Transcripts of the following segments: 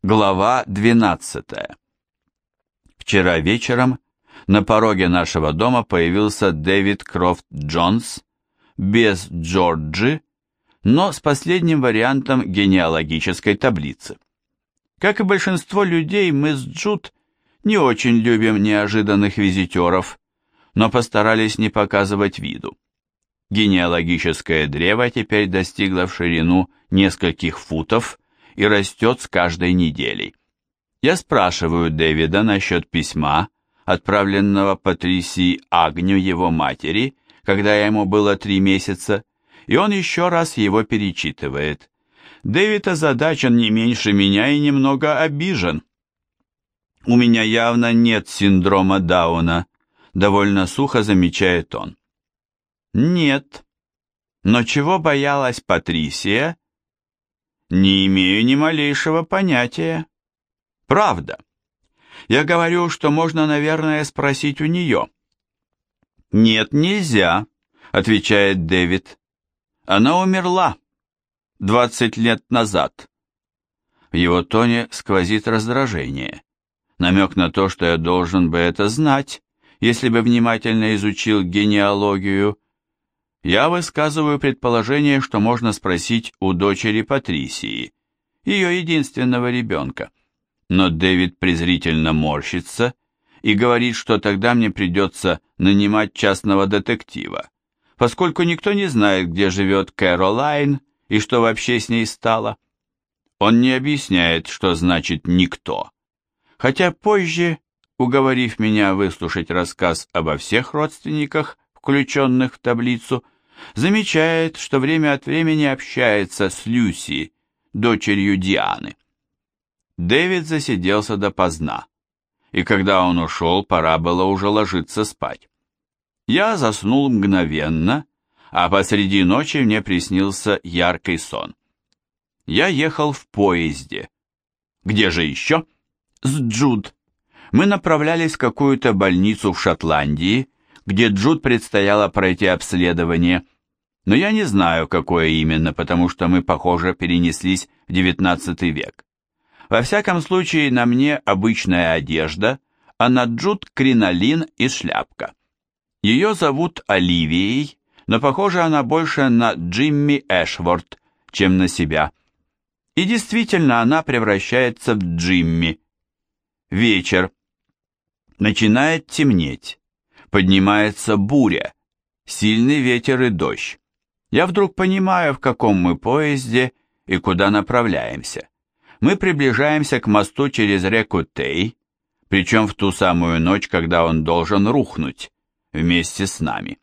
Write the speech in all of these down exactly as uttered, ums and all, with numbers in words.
Глава двенадцатая. Вчера вечером на пороге нашего дома появился Дэвид Крофт Джонс, без Джорджи, но с последним вариантом генеалогической таблицы. Как и большинство людей, мы с Джуд не очень любим неожиданных визитеров, но постарались не показывать виду. Генеалогическое древо теперь достигло в ширину нескольких футов и растет с каждой неделей. Я спрашиваю Дэвида насчет письма, отправленного Патрисии Агню его матери, когда ему было три месяца, и он еще раз его перечитывает. Дэвид озадачен не меньше меня и немного обижен. «У меня явно нет синдрома Дауна», — довольно сухо замечает он. «Нет. Но чего боялась Патрисия?» «Не имею ни малейшего понятия. Правда. Я говорю, что можно, наверное, спросить у нее». «Нет, нельзя», — отвечает Дэвид. «Она умерла двадцать лет назад». В его тоне сквозит раздражение, намек на то, что я должен бы это знать, если бы внимательно изучил генеалогию. Я высказываю предположение, что можно спросить у дочери Патрисии, ее единственного ребенка. Но Дэвид презрительно морщится и говорит, что тогда мне придется нанимать частного детектива, поскольку никто не знает, где живет Кэролайн и что вообще с ней стало. Он не объясняет, что значит «никто», хотя позже, уговорив меня выслушать рассказ обо всех родственниках, включенных в таблицу, замечает, что время от времени общается с Люси, дочерью Дианы. Дэвид засиделся допоздна, и когда он ушел, пора было уже ложиться спать. Я заснул мгновенно, а посреди ночи мне приснился яркий сон. Я ехал в поезде. Где же еще? С Джуд. Мы направлялись в какую-то больницу в Шотландии, где Джуд предстояло пройти обследование, но я не знаю, какое именно, потому что мы, похоже, перенеслись в девятнадцатый век. Во всяком случае, на мне обычная одежда, а на Джуд кринолин и шляпка. Ее зовут Оливией, но похожа она больше на Джимми Эшворт, чем на себя. И действительно, она превращается в Джимми. Вечер. Начинает темнеть. Поднимается буря, сильный ветер и дождь. Я вдруг понимаю, в каком мы поезде и куда направляемся. Мы приближаемся к мосту через реку Тей, причем в ту самую ночь, когда он должен рухнуть вместе с нами.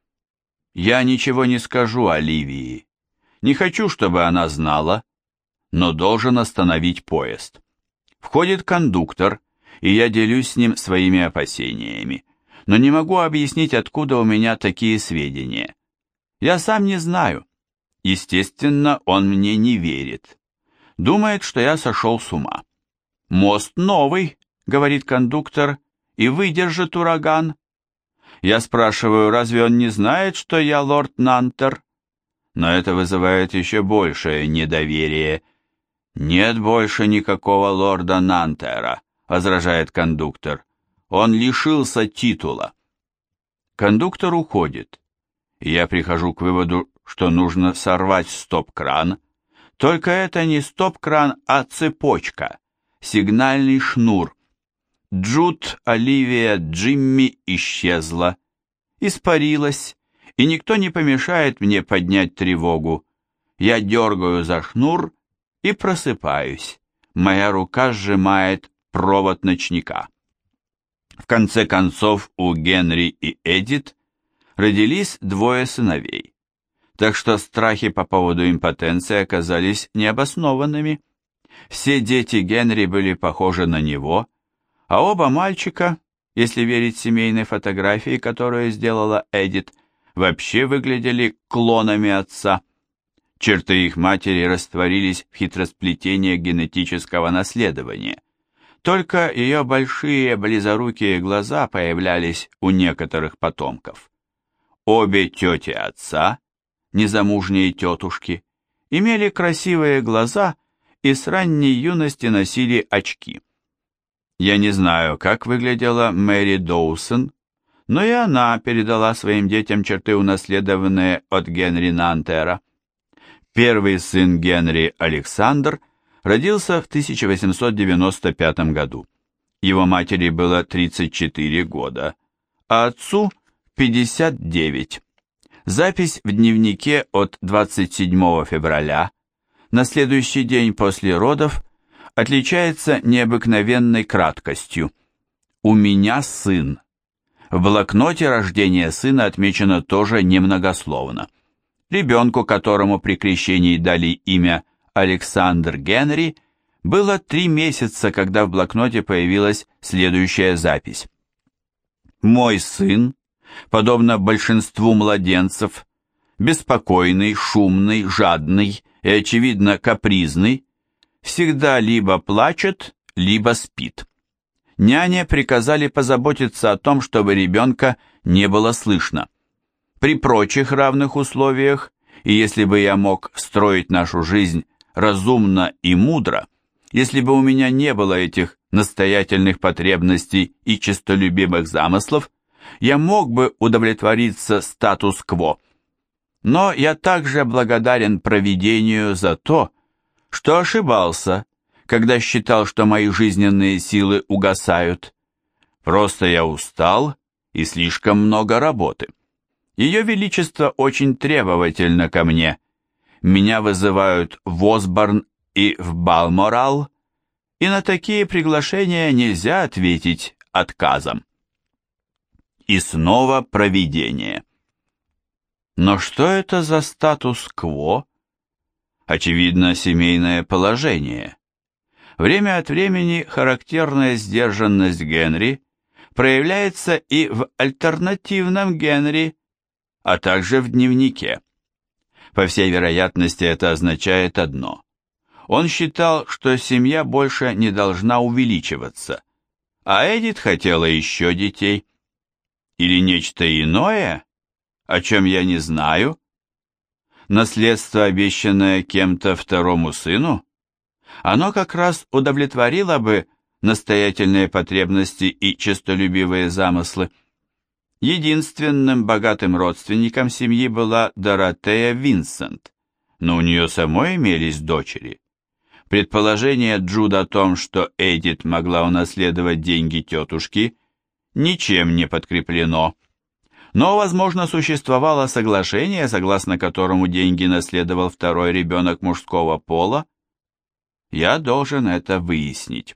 Я ничего не скажу Оливии. Не хочу, чтобы она знала, но должен остановить поезд. Входит кондуктор, и я делюсь с ним своими опасениями, но не могу объяснить, откуда у меня такие сведения. Я сам не знаю. Естественно, он мне не верит. Думает, что я сошел с ума. «Мост новый», — говорит кондуктор, — «и выдержит ураган». Я спрашиваю, разве он не знает, что я лорд Нантер? Но это вызывает еще большее недоверие. «Нет больше никакого лорда Нантера», — возражает кондуктор. «Он лишился титула». Кондуктор уходит, и я прихожу к выводу, что нужно сорвать стоп-кран. Только это не стоп-кран, а цепочка, сигнальный шнур. Джуд, Оливия, Джимми исчезла, испарилась, и никто не помешает мне поднять тревогу. Я дергаю за шнур и просыпаюсь. Моя рука сжимает провод ночника. В конце концов, у Генри и Эдит родились двое сыновей, так что страхи по поводу импотенции оказались необоснованными. Все дети Генри были похожи на него, а оба мальчика, если верить семейной фотографии, которую сделала Эдит, вообще выглядели клонами отца. Черты их матери растворились в хитросплетениях генетического наследования. Только ее большие близорукие глаза появлялись у некоторых потомков. Обе тети отца, незамужние тетушки, имели красивые глаза и с ранней юности носили очки. Я не знаю, как выглядела Мэри Доусон, но и она передала своим детям черты, унаследованные от Генри Нантера. Первый сын Генри, Александр, родился в тысяча восемьсот девяносто пятом году. Его матери было тридцать четыре года, а отцу пятьдесят девять. Запись в дневнике от двадцать седьмого февраля, на следующий день после родов, отличается необыкновенной краткостью. «У меня сын». В блокноте рождение сына отмечено тоже немногословно. Ребенку, которому при крещении дали имя Александр Генри, было три месяца, когда в блокноте появилась следующая запись. «Мой сын, подобно большинству младенцев, беспокойный, шумный, жадный и, очевидно, капризный, всегда либо плачет, либо спит. Няне приказали позаботиться о том, чтобы ребенка не было слышно. При прочих равных условиях, и если бы я мог строить нашу жизнь разумно и мудро, если бы у меня не было этих настоятельных потребностей и честолюбивых замыслов, я мог бы удовлетвориться статус-кво. Но я также благодарен провидению за то, что ошибался, когда считал, что мои жизненные силы угасают. Просто я устал и слишком много работы. Ее Величество очень требовательно ко мне. Меня вызывают в Осборн и в Балморал, и на такие приглашения нельзя ответить отказом. И снова провидение. Но что это за статус-кво? Очевидно, семейное положение. Время от времени характерная сдержанность Генри проявляется и в альтернативном Генри, а также в дневнике. По всей вероятности, это означает одно. Он считал, что семья больше не должна увеличиваться, а Эдит хотела еще детей. Или нечто иное, о чем я не знаю? Наследство, обещанное кем-то второму сыну? Оно как раз удовлетворило бы настоятельные потребности и честолюбивые замыслы. Единственным богатым родственником семьи была Доротея Винсент, но у нее самой имелись дочери. Предположение Джуда о том, что Эдит могла унаследовать деньги тетушки, ничем не подкреплено. Но, возможно, существовало соглашение, согласно которому деньги наследовал второй ребенок мужского пола. Я должен это выяснить.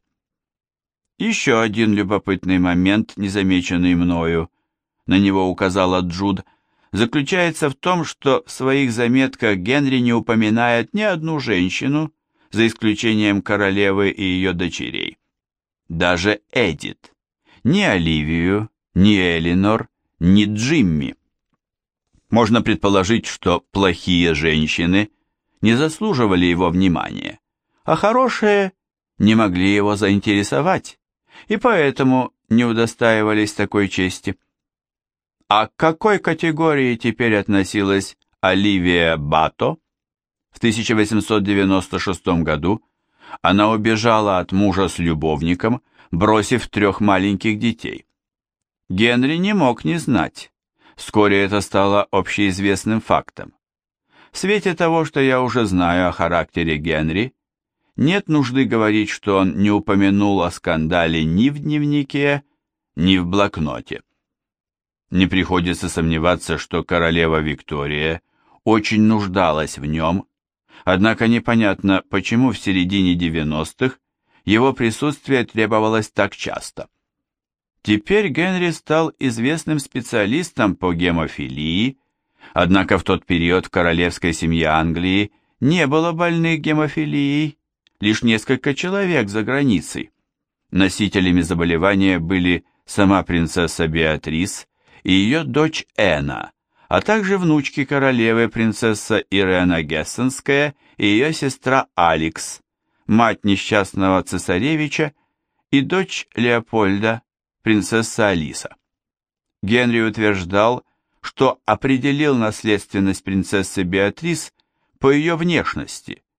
Еще один любопытный момент, незамеченный мною, на него указала Джуд, заключается в том, что в своих заметках Генри не упоминает ни одну женщину, за исключением королевы и ее дочерей. Даже Эдит. Ни Оливию, ни Элинор, ни Джимми. Можно предположить, что плохие женщины не заслуживали его внимания, а хорошие не могли его заинтересовать, и поэтому не удостаивались такой чести. А к какой категории теперь относилась Оливия Бато? В тысяча восемьсот девяносто шестом году она убежала от мужа с любовником, бросив трех маленьких детей. Генри не мог не знать. Вскоре это стало общеизвестным фактом. В свете того, что я уже знаю о характере Генри, нет нужды говорить, что он не упомянул о скандале ни в дневнике, ни в блокноте. Не приходится сомневаться, что королева Виктория очень нуждалась в нем, однако непонятно, почему в середине девяностых его присутствие требовалось так часто. Теперь Генри стал известным специалистом по гемофилии, однако в тот период в королевской семье Англии не было больных гемофилией, лишь несколько человек за границей. Носителями заболевания были сама принцесса Беатрис и ее дочь Энна, а также внучки королевы принцесса Ирена Гессенская и ее сестра Алекс, мать несчастного цесаревича и дочь Леопольда, принцесса Алиса. Генри утверждал, что определил наследственность принцессы Беатрис по ее внешности,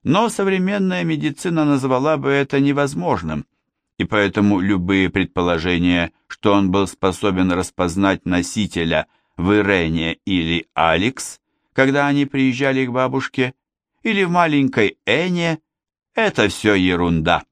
Но современная медицина назвала бы это невозможным, и поэтому любые предположения, что он был способен распознать носителя в Ирене или Алекс, когда они приезжали к бабушке, или в маленькой Эне, это все ерунда.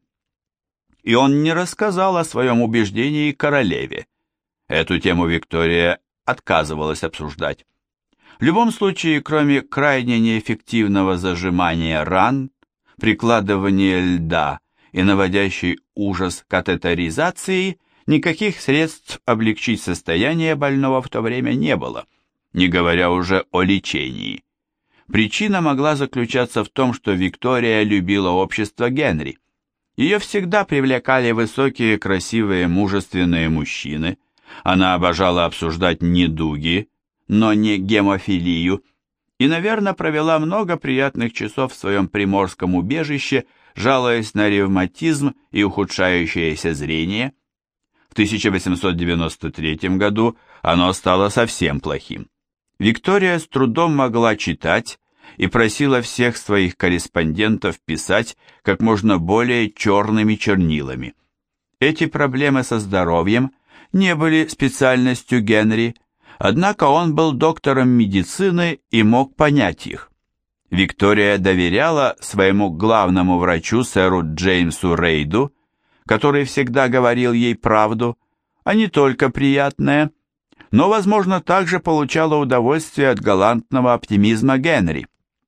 И он не рассказал о своем убеждении королеве. Эту тему Виктория отказывалась обсуждать. В любом случае, кроме крайне неэффективного зажимания ран, прикладывания льда и наводящей ужас катетеризации, никаких средств облегчить состояние больного в то время не было, не говоря уже о лечении. Причина могла заключаться в том, что Виктория любила общество Генри. Ее всегда привлекали высокие, красивые, мужественные мужчины. Она обожала обсуждать недуги, но не гемофилию, и, наверное, провела много приятных часов в своем приморском убежище, жалуясь на ревматизм и ухудшающееся зрение. В тысяча восемьсот девяносто третьем году оно стало совсем плохим. Виктория с трудом могла читать и просила всех своих корреспондентов писать как можно более черными чернилами. Эти проблемы со здоровьем не были специальностью Генри, однако он был доктором медицины и мог понять их. Виктория доверяла своему главному врачу, сэру Джеймсу Рейду, который всегда говорил ей правду, а не только приятное, но, возможно, также получала удовольствие от галантного оптимизма Генри.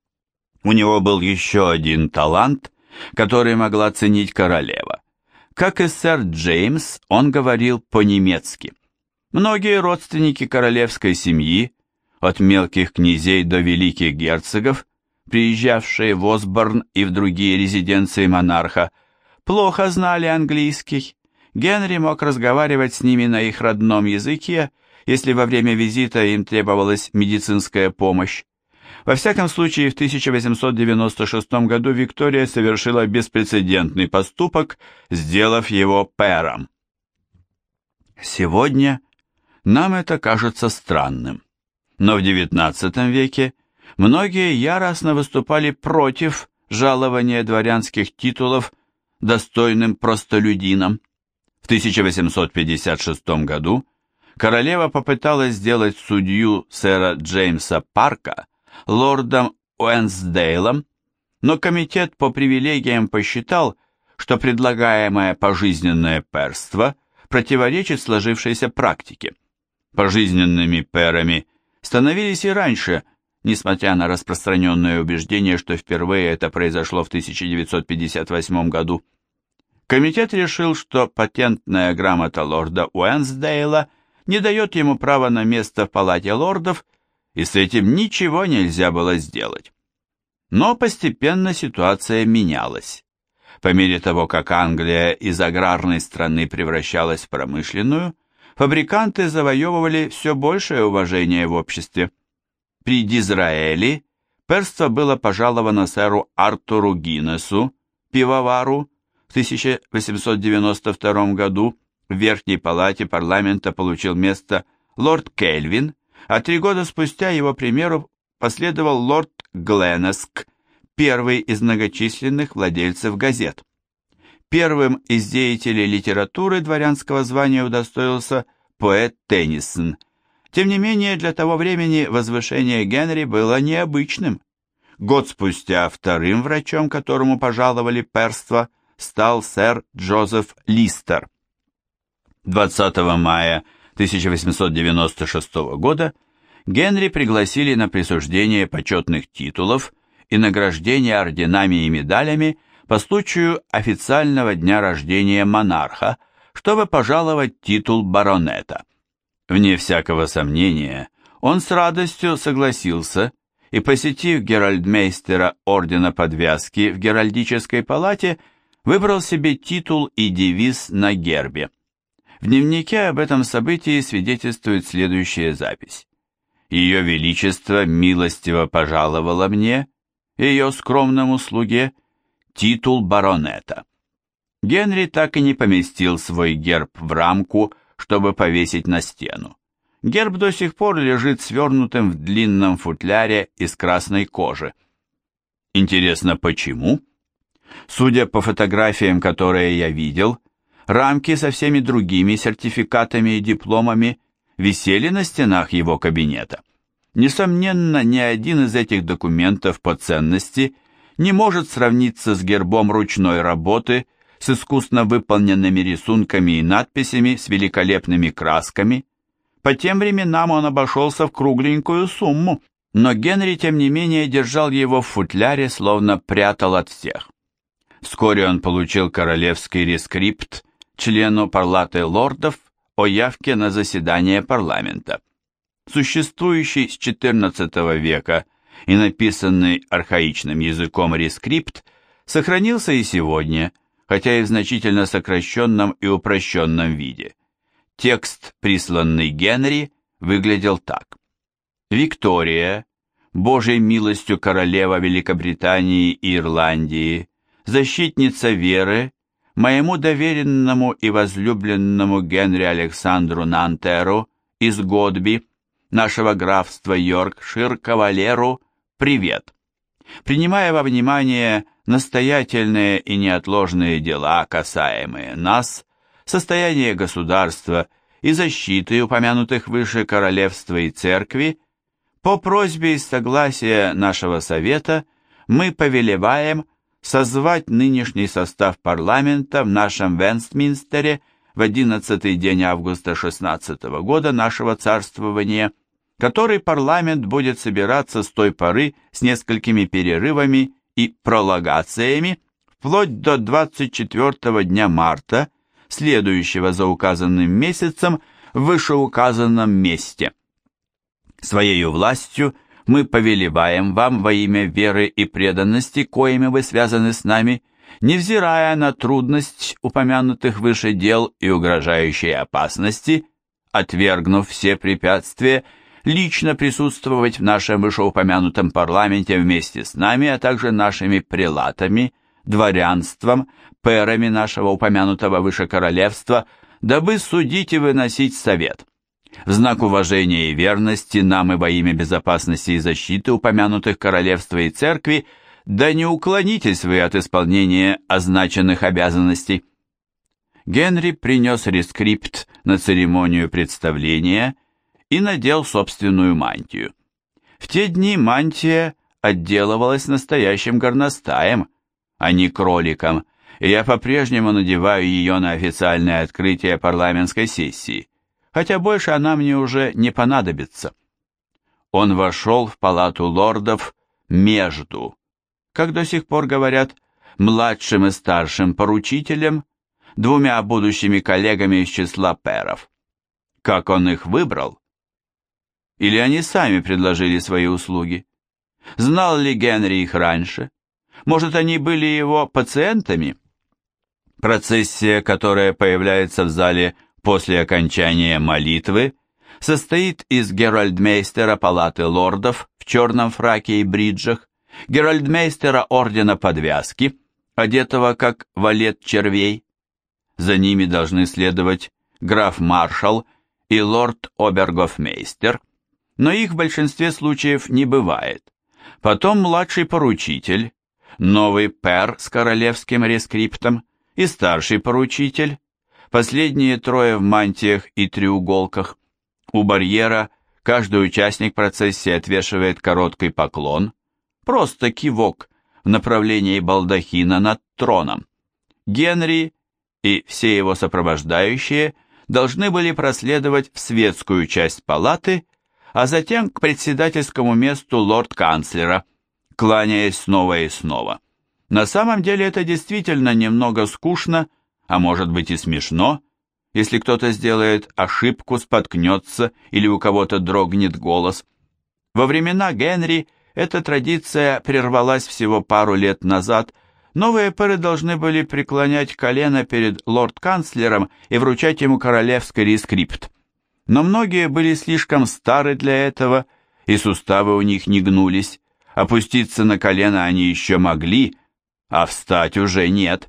У него был еще один талант, который могла ценить королева. Как и сэр Джеймс, он говорил по-немецки. Многие родственники королевской семьи, от мелких князей до великих герцогов, приезжавшие в Осборн и в другие резиденции монарха, плохо знали английский. Генри мог разговаривать с ними на их родном языке, если во время визита им требовалась медицинская помощь. Во всяком случае, в тысяча восемьсот девяносто шестом году Виктория совершила беспрецедентный поступок, сделав его пэром. Сегодня нам это кажется странным, но в девятнадцатом веке многие яростно выступали против жалования дворянских титулов достойным простолюдинам. В тысяча восемьсот пятьдесят шестом году королева попыталась сделать судью сэра Джеймса Парка лордом Уэнсдейлом, но комитет по привилегиям посчитал, что предлагаемое пожизненное пэрство противоречит сложившейся практике. Пожизненными пэрами становились и раньше, несмотря на распространенное убеждение, что впервые это произошло в тысяча девятьсот пятьдесят восьмом году. Комитет решил, что патентная грамота лорда Уэнсдейла не дает ему права на место в палате лордов, и с этим ничего нельзя было сделать. Но постепенно ситуация менялась. По мере того, как Англия из аграрной страны превращалась в промышленную, фабриканты завоевывали все большее уважение в обществе. При Дизраэле пэрство было пожаловано сэру Артуру Гиннесу, пивовару, в тысяча восемьсот девяносто втором году в Верхней палате парламента получил место лорд Кельвин, а три года спустя его примеру последовал лорд Гленеск, первый из многочисленных владельцев газет. Первым из деятелей литературы дворянского звания удостоился поэт Теннисон. Тем не менее, для того времени возвышение Генри было необычным. Год спустя вторым врачом, которому пожаловали пэрство, стал сэр Джозеф Листер. двадцатого мая тысяча восемьсот девяносто шестого года Генри пригласили на присуждение почетных титулов и награждение орденами и медалями по случаю официального дня рождения монарха, чтобы пожаловать титул баронета. Вне всякого сомнения, он с радостью согласился и, посетив геральдмейстера ордена подвязки в Геральдической палате, выбрал себе титул и девиз на гербе. В дневнике об этом событии свидетельствует следующая запись. «Ее Величество милостиво пожаловало мне, ее скромному слуге, титул баронета». Генри так и не поместил свой герб в рамку, чтобы повесить на стену. Герб до сих пор лежит свернутым в длинном футляре из красной кожи. Интересно, почему? Судя по фотографиям, которые я видел, рамки со всеми другими сертификатами и дипломами висели на стенах его кабинета. Несомненно, ни один из этих документов по ценности не может сравниться с гербом ручной работы, с искусно выполненными рисунками и надписями, с великолепными красками. По тем временам он обошелся в кругленькую сумму, но Генри, тем не менее, держал его в футляре, словно прятал от всех. Вскоре он получил королевский рескрипт члену палаты лордов о явке на заседание парламента. Существующий с четырнадцатого века и написанный архаичным языком рескрипт сохранился и сегодня, хотя и в значительно сокращенном и упрощенном виде. Текст, присланный Генри, выглядел так. «Виктория, Божьей милостью королева Великобритании и Ирландии, защитница веры, моему доверенному и возлюбленному Генри Александру Нантеру из Годби, нашего графства Йоркшир, кавалеру, привет. Принимая во внимание настоятельные и неотложные дела, касаемые нас, состояние государства и защиты упомянутых выше королевства и церкви, по просьбе и согласия нашего совета мы повелеваем созвать нынешний состав парламента в нашем Вестминстере в одиннадцатый день августа шестнадцатого года нашего царствования, который парламент будет собираться с той поры с несколькими перерывами и пролонгациями вплоть до двадцать четвёртого дня марта, следующего за указанным месяцем в вышеуказанном месте. Своею властью мы повелеваем вам во имя веры и преданности, коими вы связаны с нами, невзирая на трудность упомянутых выше дел и угрожающие опасности, отвергнув все препятствия, лично присутствовать в нашем вышеупомянутом парламенте вместе с нами, а также нашими прелатами, дворянством, пэрами нашего упомянутого выше королевства, дабы судить и выносить совет. В знак уважения и верности нам и во имя безопасности и защиты упомянутых королевства и церкви, да не уклонитесь вы от исполнения означенных обязанностей. Генри принес рескрипт на церемонию представления и надел собственную мантию. В те дни мантия отделывалась настоящим горностаем, а не кроликом, и я по-прежнему надеваю ее на официальное открытие парламентской сессии, хотя больше она мне уже не понадобится. Он вошел в палату лордов между, как до сих пор говорят, младшим и старшим поручителем, двумя будущими коллегами из числа пэров. Как он их выбрал? Или они сами предложили свои услуги? Знал ли Генри их раньше? Может, они были его пациентами? Процессия, которая появляется в зале после окончания молитвы, состоит из геральдмейстера палаты лордов в черном фраке и бриджах, геральдмейстера ордена подвязки, одетого как валет червей. За ними должны следовать граф-маршал и лорд-обергофмейстер, но их в большинстве случаев не бывает. Потом младший поручитель, новый пэр с королевским рескриптом и старший поручитель, последние трое в мантиях и треуголках. У барьера каждый участник процессии отвешивает короткий поклон, просто кивок в направлении балдахина над троном. Генри и все его сопровождающие должны были проследовать в светскую часть палаты, а затем к председательскому месту лорд-канцлера, кланяясь снова и снова. На самом деле это действительно немного скучно, а может быть и смешно, если кто-то сделает ошибку, споткнется или у кого-то дрогнет голос. Во времена Генри эта традиция прервалась всего пару лет назад. Новые пэры должны были преклонять колено перед лорд-канцлером и вручать ему королевский рескрипт. Но многие были слишком стары для этого, и суставы у них не гнулись. Опуститься на колено они еще могли, а встать уже нет.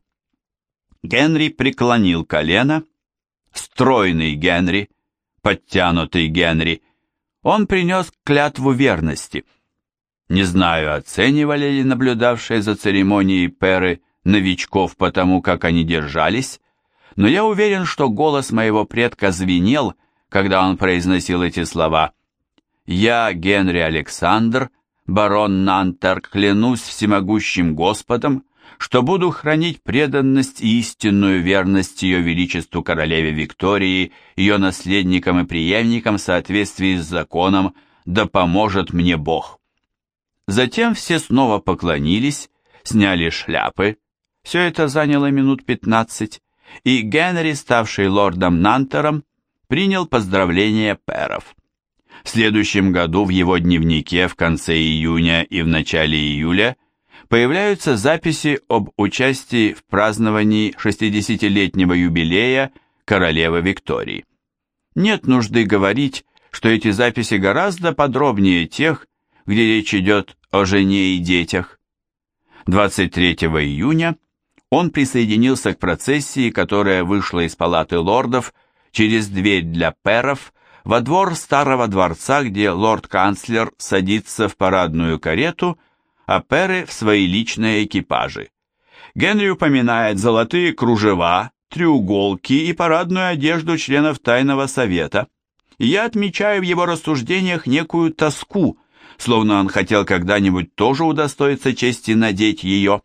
Генри преклонил колено. Стройный Генри, подтянутый Генри. Он принес клятву верности. Не знаю, оценивали ли наблюдавшие за церемонией пэры новичков по тому, как они держались, но я уверен, что голос моего предка звенел, когда он произносил эти слова. «Я, Генри Александр, барон Нантер, клянусь всемогущим Господом, что буду хранить преданность и истинную верность ее величеству королеве Виктории, ее наследникам и преемникам в соответствии с законом, да поможет мне Бог». Затем все снова поклонились, сняли шляпы, все это заняло минут пятнадцать, и Генри, ставший лордом Нантером, принял поздравления пэров. В следующем году в его дневнике в конце июня и в начале июля появляются записи об участии в праздновании шестидесятилетнего юбилея королевы Виктории. Нет нужды говорить, что эти записи гораздо подробнее тех, где речь идет о жене и детях. двадцать третьего июня он присоединился к процессии, которая вышла из палаты лордов через дверь для пэров во двор старого дворца, где лорд-канцлер садится в парадную карету, а пэры в свои личные экипажи. Генри упоминает золотые кружева, треуголки и парадную одежду членов Тайного Совета. И я отмечаю в его рассуждениях некую тоску, словно он хотел когда-нибудь тоже удостоиться чести надеть ее.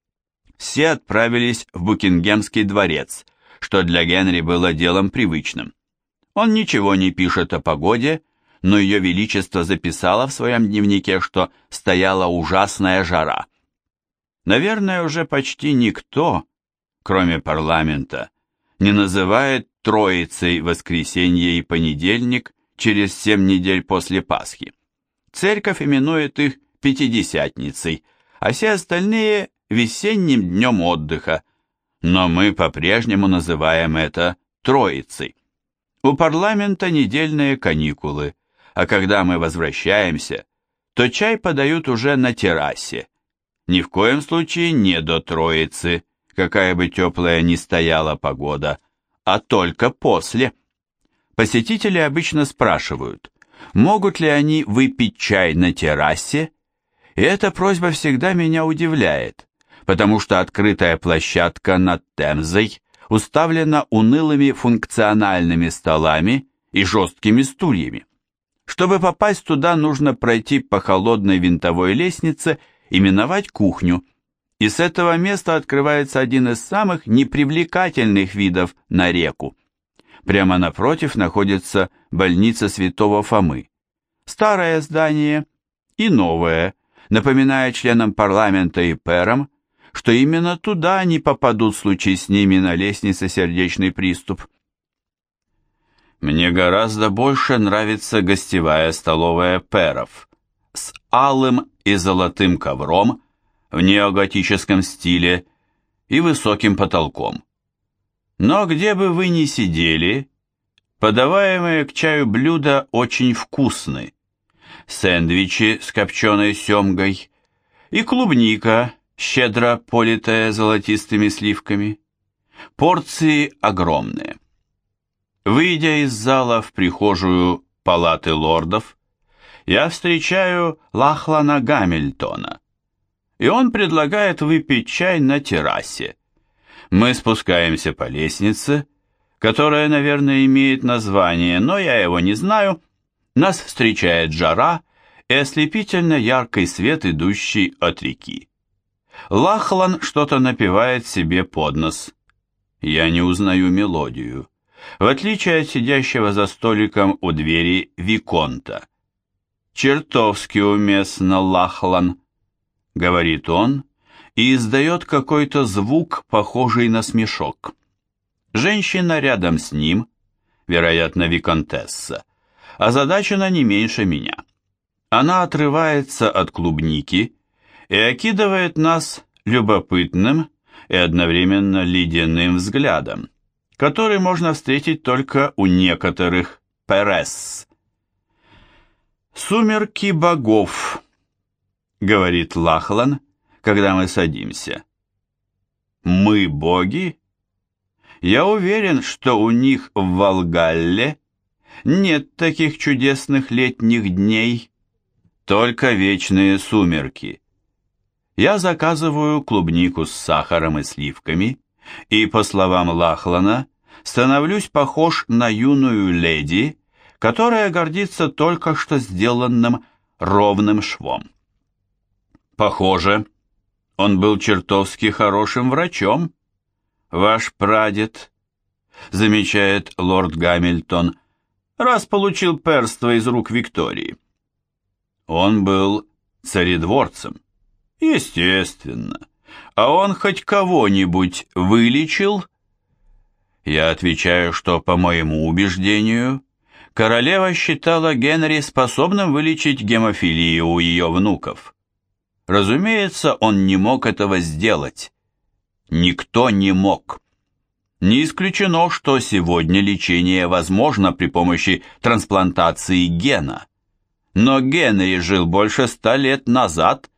Все отправились в Букингемский дворец, что для Генри было делом привычным. Он ничего не пишет о погоде, но ее величество записало в своем дневнике, что стояла ужасная жара. Наверное, уже почти никто, кроме парламента, не называет Троицей воскресенье и понедельник через семь недель после Пасхи. Церковь именует их Пятидесятницей, а все остальные – весенним днем отдыха, но мы по-прежнему называем это Троицей. У парламента недельные каникулы, а когда мы возвращаемся, то чай подают уже на террасе. Ни в коем случае не до Троицы, какая бы теплая ни стояла погода, а только после. Посетители обычно спрашивают, могут ли они выпить чай на террасе, и эта просьба всегда меня удивляет, потому что открытая площадка над Темзой уставлена унылыми функциональными столами и жесткими стульями. Чтобы попасть туда, нужно пройти по холодной винтовой лестнице и миновать кухню, и с этого места открывается один из самых непривлекательных видов на реку. Прямо напротив находится больница Святого Фомы. Старое здание и новое, напоминая членам парламента и пэрам, что именно туда они попадут в случае с ними на лестнице сердечный приступ. Мне гораздо больше нравится гостевая столовая пэров с алым и золотым ковром в неоготическом стиле и высоким потолком. Но где бы вы ни сидели, подаваемые к чаю блюда очень вкусны. Сэндвичи с копченой семгой и клубника, щедро политая золотистыми сливками. Порции огромные. Выйдя из зала в прихожую палаты лордов, я встречаю Лахлана Гамильтона, и он предлагает выпить чай на террасе. Мы спускаемся по лестнице, которая, наверное, имеет название, но я его не знаю. Нас встречает жара и ослепительно яркий свет, идущий от реки. Лахлан что-то напевает себе под нос. Я не узнаю мелодию, в отличие от сидящего за столиком у двери виконта. «Чертовски уместно, Лахлан», — говорит он, и издает какой-то звук, похожий на смешок. Женщина рядом с ним, вероятно, виконтесса, озадачена не меньше меня. Она отрывается от клубники и окидывает нас любопытным и одновременно ледяным взглядом, который можно встретить только у некоторых пэресс. «Сумерки богов», — говорит Лахлан, когда мы садимся. «Мы боги? Я уверен, что у них в Валгалле нет таких чудесных летних дней». Только вечные сумерки. Я заказываю клубнику с сахаром и сливками, и, по словам Лахлана, становлюсь похож на юную леди, которая гордится только что сделанным ровным швом. Похоже, он был чертовски хорошим врачом, ваш прадед, замечает лорд Гамильтон, раз получил перство из рук Виктории. Он был царедворцем, естественно. А он хоть кого-нибудь вылечил? Я отвечаю, что, по моему убеждению, королева считала Генри способным вылечить гемофилию у ее внуков. Разумеется, он не мог этого сделать. Никто не мог. Не исключено, что сегодня лечение возможно при помощи трансплантации гена. Но Генри жил больше ста лет назад.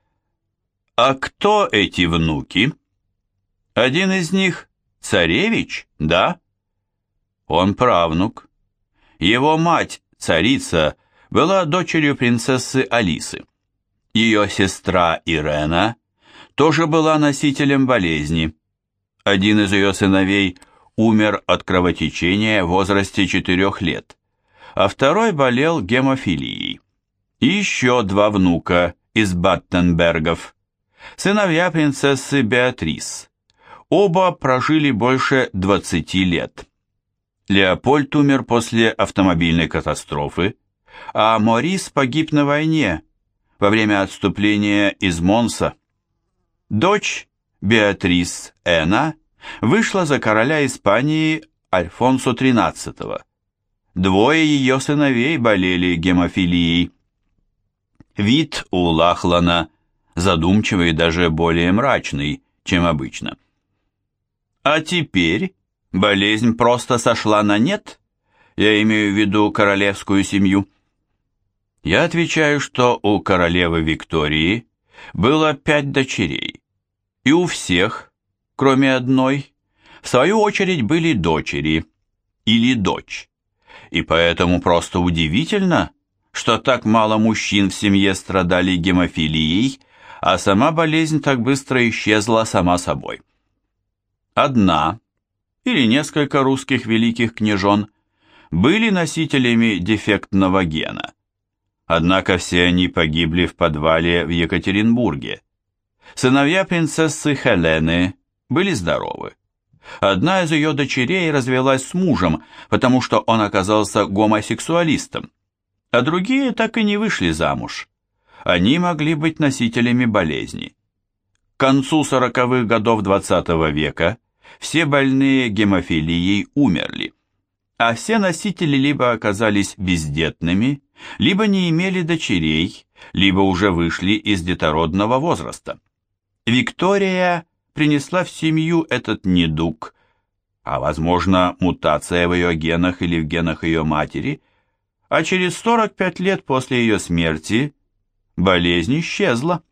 А кто эти внуки? Один из них царевич, да? Он правнук. Его мать, царица, была дочерью принцессы Алисы. Ее сестра Ирена тоже была носителем болезни. Один из ее сыновей умер от кровотечения в возрасте четырех лет, а второй болел гемофилией. И еще два внука из Баттенбергов, сыновья принцессы Беатрис. Оба прожили больше двадцати лет. Леопольд умер после автомобильной катастрофы, а Морис погиб на войне во время отступления из Монса. Дочь Беатрис Эна вышла за короля Испании Альфонсо тринадцатого. Двое ее сыновей болели гемофилией. Вид у Лахлана задумчивый и даже более мрачный, чем обычно. А теперь болезнь просто сошла на нет? Я имею в виду королевскую семью. Я отвечаю, что у королевы Виктории было пять дочерей. И у всех, кроме одной, в свою очередь были дочери или дочь. И поэтому просто удивительно, что так мало мужчин в семье страдали гемофилией, а сама болезнь так быстро исчезла сама собой. Одна или несколько русских великих княжон были носителями дефектного гена. Однако все они погибли в подвале в Екатеринбурге. Сыновья принцессы Хелены были здоровы. Одна из ее дочерей развелась с мужем, потому что он оказался гомосексуалистом, а другие так и не вышли замуж. Они могли быть носителями болезни. К концу сороковых годов двадцатого века все больные гемофилией умерли, а все носители либо оказались бездетными, либо не имели дочерей, либо уже вышли из детородного возраста. Виктория принесла в семью этот недуг, а, возможно, мутация в ее генах или в генах ее матери, а через сорок пять лет после ее смерти болезнь исчезла.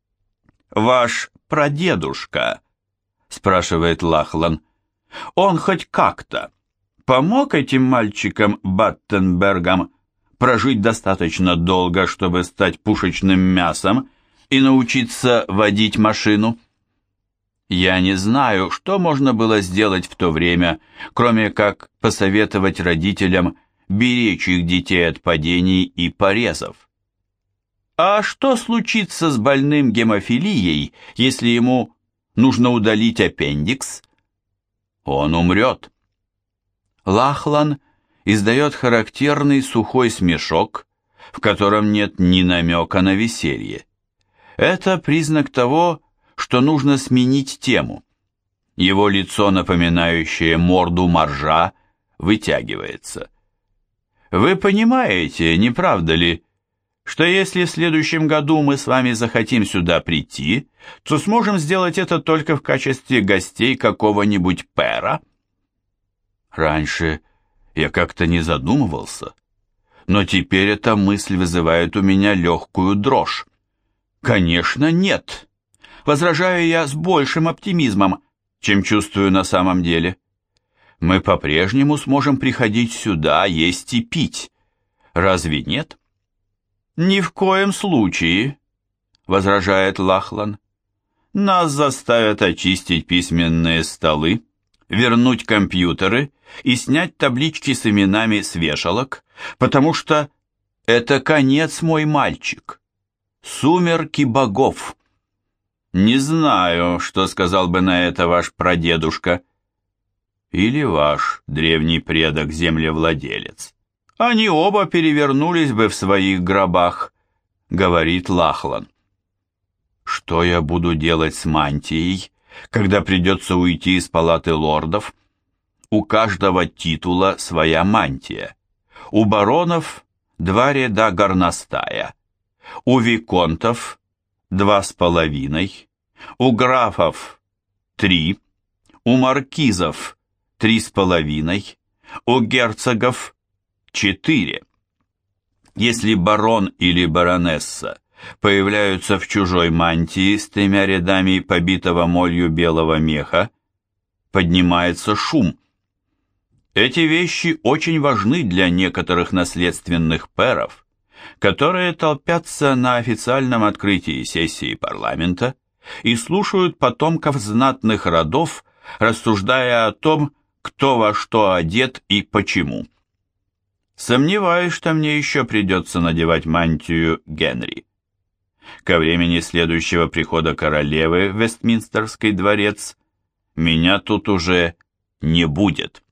«Ваш прадедушка», — спрашивает Лахлан, — «он хоть как-то помог этим мальчикам Баттенбергам прожить достаточно долго, чтобы стать пушечным мясом и научиться водить машину?» Я не знаю, что можно было сделать в то время, кроме как посоветовать родителям беречь их детей от падений и порезов. А что случится с больным гемофилией, если ему нужно удалить аппендикс? Он умрет. Лахлан издает характерный сухой смешок, в котором нет ни намека на веселье. Это признак того, что нужно сменить тему. Его лицо, напоминающее морду моржа, вытягивается. Вы понимаете, не правда ли, что если в следующем году мы с вами захотим сюда прийти, то сможем сделать это только в качестве гостей какого-нибудь пэра? Раньше я как-то не задумывался, но теперь эта мысль вызывает у меня легкую дрожь. Конечно, нет. Возражаю я с большим оптимизмом, чем чувствую на самом деле. Мы по-прежнему сможем приходить сюда, есть и пить. Разве нет? «Ни в коем случае», — возражает Лахлан. «Нас заставят очистить письменные столы, вернуть компьютеры и снять таблички с именами с вешалок, потому что это конец, мой мальчик. Сумерки богов». Не знаю, что сказал бы на это ваш прадедушка. Или ваш древний предок-землевладелец. Они оба перевернулись бы в своих гробах, говорит Лахлан. Что я буду делать с мантией, когда придется уйти из палаты лордов? У каждого титула своя мантия. У баронов два ряда горностая. У виконтов два с половиной. У графов три. У маркизов три с половиной. У герцогов четыре. Если барон или баронесса появляются в чужой мантии с тремя рядами побитого молью белого меха, поднимается шум. Эти вещи очень важны для некоторых наследственных пэров, которые толпятся на официальном открытии сессии парламента и слушают потомков знатных родов, рассуждая о том, кто во что одет и почему. Сомневаюсь, что мне еще придется надевать мантию Генри. Ко времени следующего прихода королевы в Вестминстерский дворец меня тут уже не будет.